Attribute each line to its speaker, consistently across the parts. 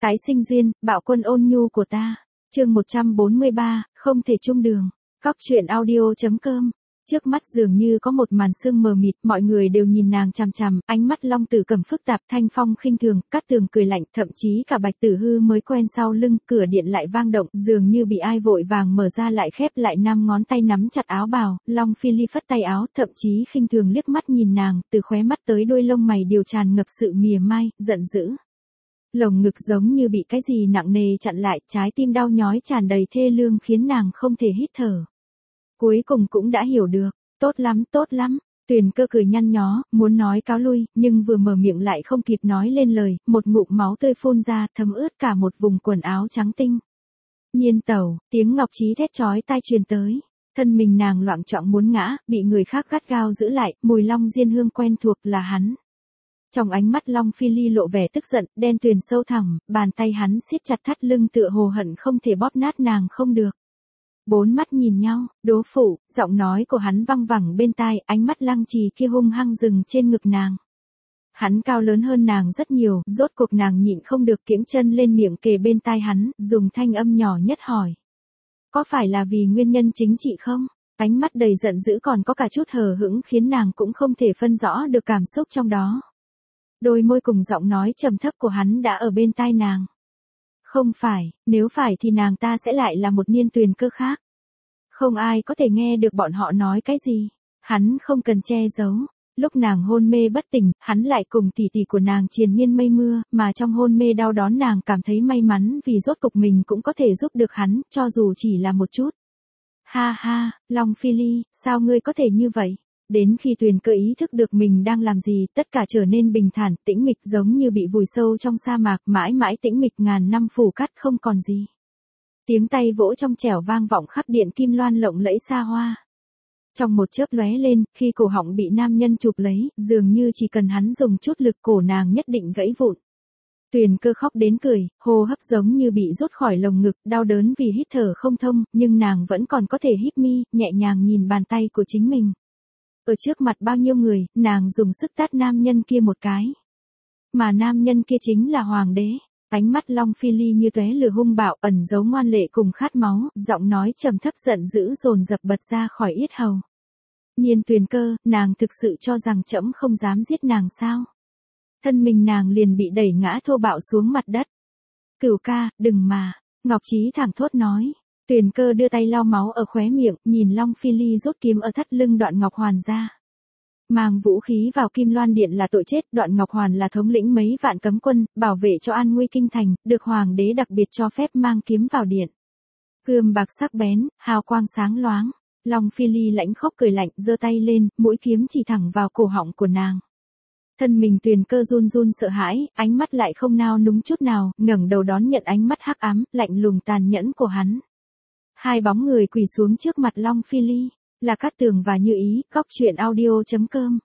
Speaker 1: Tái sinh duyên, bạo quân ôn nhu của ta. Chương 143, không thể chung đường. Cóc truyện audio.com. Trước mắt dường như có một màn sương mờ mịt, mọi người đều nhìn nàng chằm chằm, ánh mắt Long Tử Cẩm phức tạp, Thanh Phong khinh thường, Cát Tường cười lạnh, thậm chí cả Bạch Tử Hư mới quen sau lưng, cửa điện lại vang động, dường như bị ai vội vàng mở ra lại khép lại, 5 ngón tay nắm chặt áo bào, Long Phi Ly phất tay áo, thậm chí khinh thường liếc mắt nhìn nàng, từ khóe mắt tới đuôi lông mày đều tràn ngập sự mỉa mai, giận dữ. Lồng ngực giống như bị cái gì nặng nề chặn lại, trái tim đau nhói tràn đầy thê lương khiến nàng không thể hít thở. Cuối cùng cũng đã hiểu được, tốt lắm, Tuyền Cơ cười nhăn nhó, muốn nói cáo lui, nhưng vừa mở miệng lại không kịp nói lên lời, một ngụm máu tươi phun ra, thấm ướt cả một vùng quần áo trắng tinh. Nhiên tẩu, tiếng Ngọc Trí thét chói tai truyền tới, thân mình nàng loạng choạng muốn ngã, bị người khác gắt gao giữ lại, mùi long diên hương quen thuộc là hắn. Trong ánh mắt Long Phi Ly lộ vẻ tức giận, đen tuyền sâu thẳm, bàn tay hắn siết chặt thắt lưng tựa hồ hận không thể bóp nát nàng không được. Bốn mắt nhìn nhau, đố phụ, giọng nói của hắn văng vẳng bên tai, ánh mắt lăng trì kia hung hăng dừng trên ngực nàng. Hắn cao lớn hơn nàng rất nhiều, rốt cuộc nàng nhịn không được kiễng chân lên miệng kề bên tai hắn, dùng thanh âm nhỏ nhất hỏi. Có phải là vì nguyên nhân chính trị không? Ánh mắt đầy giận dữ còn có cả chút hờ hững khiến nàng cũng không thể phân rõ được cảm xúc trong đó. Đôi môi cùng giọng nói trầm thấp của hắn đã ở bên tai nàng. Không phải, nếu phải thì nàng ta sẽ lại là một Niên Tuyền Cơ khác. Không ai có thể nghe được bọn họ nói cái gì. Hắn không cần che giấu. Lúc nàng hôn mê bất tỉnh, hắn lại cùng tỷ tỷ của nàng triền miên mây mưa, mà trong hôn mê đau đớn nàng cảm thấy may mắn vì rốt cục mình cũng có thể giúp được hắn, cho dù chỉ là một chút. Ha ha, Long Phi Ly, sao ngươi có thể như vậy? Đến khi Tuyền Cơ ý thức được mình đang làm gì, tất cả trở nên bình thản, tĩnh mịch giống như bị vùi sâu trong sa mạc, mãi mãi tĩnh mịch ngàn năm phủ cắt không còn gì. Tiếng tay vỗ trong trẻo vang vọng khắp điện kim loan lộng lẫy xa hoa. Trong một chớp lóe lên, khi cổ họng bị nam nhân chụp lấy, dường như chỉ cần hắn dùng chút lực cổ nàng nhất định gãy vụn. Tuyền Cơ khóc đến cười, hô hấp giống như bị rút khỏi lồng ngực, đau đớn vì hít thở không thông, nhưng nàng vẫn còn có thể híp mi, nhẹ nhàng nhìn bàn tay của chính mình. Ở trước mặt bao nhiêu người, nàng dùng sức tát nam nhân kia một cái. Mà nam nhân kia chính là hoàng đế. Ánh mắt Long Phi Ly như tóe lửa hung bạo, ẩn giấu ngoan lệ cùng khát máu, giọng nói trầm thấp giận dữ dồn dập bật ra khỏi yết hầu. Nhiên Tuyền Cơ, nàng thực sự cho rằng trẫm không dám giết nàng sao? Thân mình nàng liền bị đẩy ngã thô bạo xuống mặt đất. Cửu ca, đừng mà, Ngọc Trí thẳng thốt nói. Tuyền Cơ đưa tay lau máu ở khóe miệng, nhìn Long Phi Ly rút kiếm ở thắt lưng Đoạn Ngọc Hoàn ra. Mang vũ khí vào Kim Loan Điện là tội chết, Đoạn Ngọc Hoàn là thống lĩnh mấy vạn cấm quân, bảo vệ cho an nguy kinh thành, được hoàng đế đặc biệt cho phép mang kiếm vào điện. Cườm bạc sắc bén, hào quang sáng loáng. Long Phi Ly lãnh khóc cười lạnh, giơ tay lên, mũi kiếm chỉ thẳng vào cổ họng của nàng. Thân mình Tuyền Cơ run run sợ hãi, ánh mắt lại không nao núng chút nào, ngẩng đầu đón nhận ánh mắt hắc ám, lạnh lùng tàn nhẫn của hắn. Hai bóng người quỳ xuống trước mặt Long Phi Ly, là Cát Tường và Như Ý, Cóc truyện audio.com.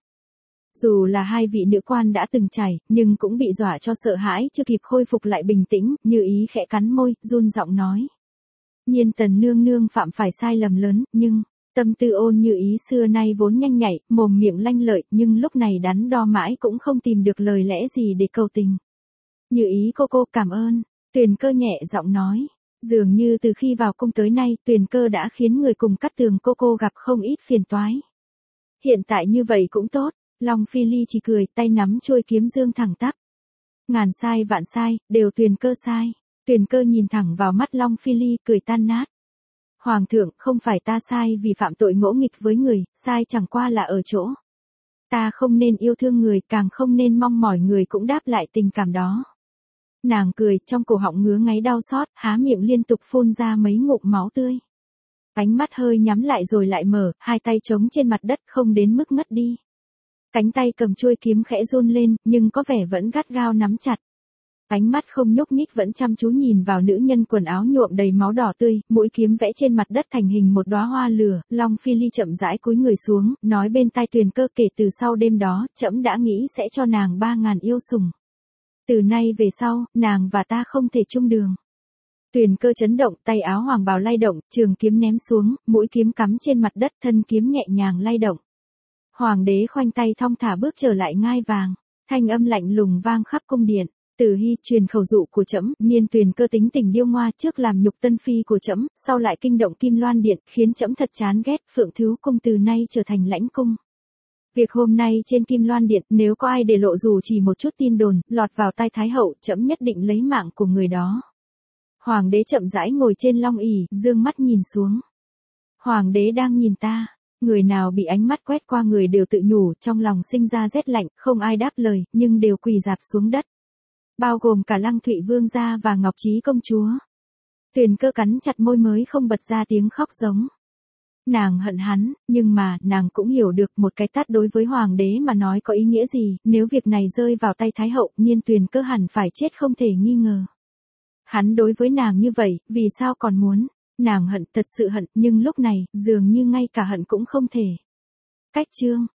Speaker 1: Dù là hai vị nữ quan đã từng trải, nhưng cũng bị dọa cho sợ hãi, chưa kịp khôi phục lại bình tĩnh, Như Ý khẽ cắn môi, run giọng nói. Nhiên tần nương nương phạm phải sai lầm lớn, nhưng, tâm tư Ôn Như Ý xưa nay vốn nhanh nhạy, mồm miệng lanh lợi, nhưng lúc này đắn đo mãi cũng không tìm được lời lẽ gì để cầu tình. Như Ý cô cảm ơn, Tuyền Cơ nhẹ giọng nói. Dường như từ khi vào cung tới nay, Tuyền Cơ đã khiến người cùng Cát Tường cô gặp không ít phiền toái. Hiện tại như vậy cũng tốt, Long Phi Ly chỉ cười, tay nắm chuôi kiếm dương thẳng tắp. Ngàn sai vạn sai, đều Tuyền Cơ sai. Tuyền Cơ nhìn thẳng vào mắt Long Phi Ly, cười tan nát. Hoàng thượng, không phải ta sai vì phạm tội ngỗ nghịch với người, sai chẳng qua là ở chỗ. Ta không nên yêu thương người, càng không nên mong mỏi người cũng đáp lại tình cảm đó. Nàng cười, trong cổ họng ngứa ngáy đau xót, há miệng liên tục phun ra mấy ngụm máu tươi. Ánh mắt hơi nhắm lại rồi lại mở, hai tay trống trên mặt đất không đến mức ngất đi. Cánh tay cầm chuôi kiếm khẽ run lên, nhưng có vẻ vẫn gắt gao nắm chặt. Ánh mắt không nhúc nhích vẫn chăm chú nhìn vào nữ nhân quần áo nhuộm đầy máu đỏ tươi, mũi kiếm vẽ trên mặt đất thành hình một đóa hoa lửa. Long Phi Ly chậm rãi cúi người xuống, nói bên tai Tuyền Cơ, kể từ sau đêm đó, trẫm đã nghĩ sẽ cho nàng 3000 yêu sủng. Từ nay về sau, nàng và ta không thể chung đường. Tuyền Cơ chấn động, tay áo hoàng bào lay động, trường kiếm ném xuống, mũi kiếm cắm trên mặt đất, thân kiếm nhẹ nhàng lay động. Hoàng đế khoanh tay thong thả bước trở lại ngai vàng, thanh âm lạnh lùng vang khắp cung điện. Từ Hy truyền khẩu dụ của trẫm, Niên Tuyền Cơ tính tình điêu ngoa, trước làm nhục tân phi của trẫm, sau lại kinh động Kim Loan Điện, khiến trẫm thật chán ghét. Phượng Thứ Cung từ nay trở thành lãnh cung. Việc hôm nay trên Kim Loan Điện, nếu có ai để lộ dù chỉ một chút tin đồn, lọt vào tai Thái hậu, trẫm nhất định lấy mạng của người đó. Hoàng đế chậm rãi ngồi trên long ỷ, dương mắt nhìn xuống. Hoàng đế đang nhìn ta. Người nào bị ánh mắt quét qua người đều tự nhủ, trong lòng sinh ra rét lạnh, không ai đáp lời, nhưng đều quỳ rạp xuống đất. Bao gồm cả Lăng Thụy Vương gia và Ngọc Trí công chúa. Tuyền Cơ cắn chặt môi mới không bật ra tiếng khóc giống. Nàng hận hắn, nhưng mà, nàng cũng hiểu được một cái tát đối với hoàng đế mà nói có ý nghĩa gì, nếu việc này rơi vào tay Thái hậu, Niên Tuyền Cơ hẳn phải chết không thể nghi ngờ. Hắn đối với nàng như vậy, vì sao còn muốn? Nàng hận, thật sự hận, nhưng lúc này, dường như ngay cả hận cũng không thể. Cách chương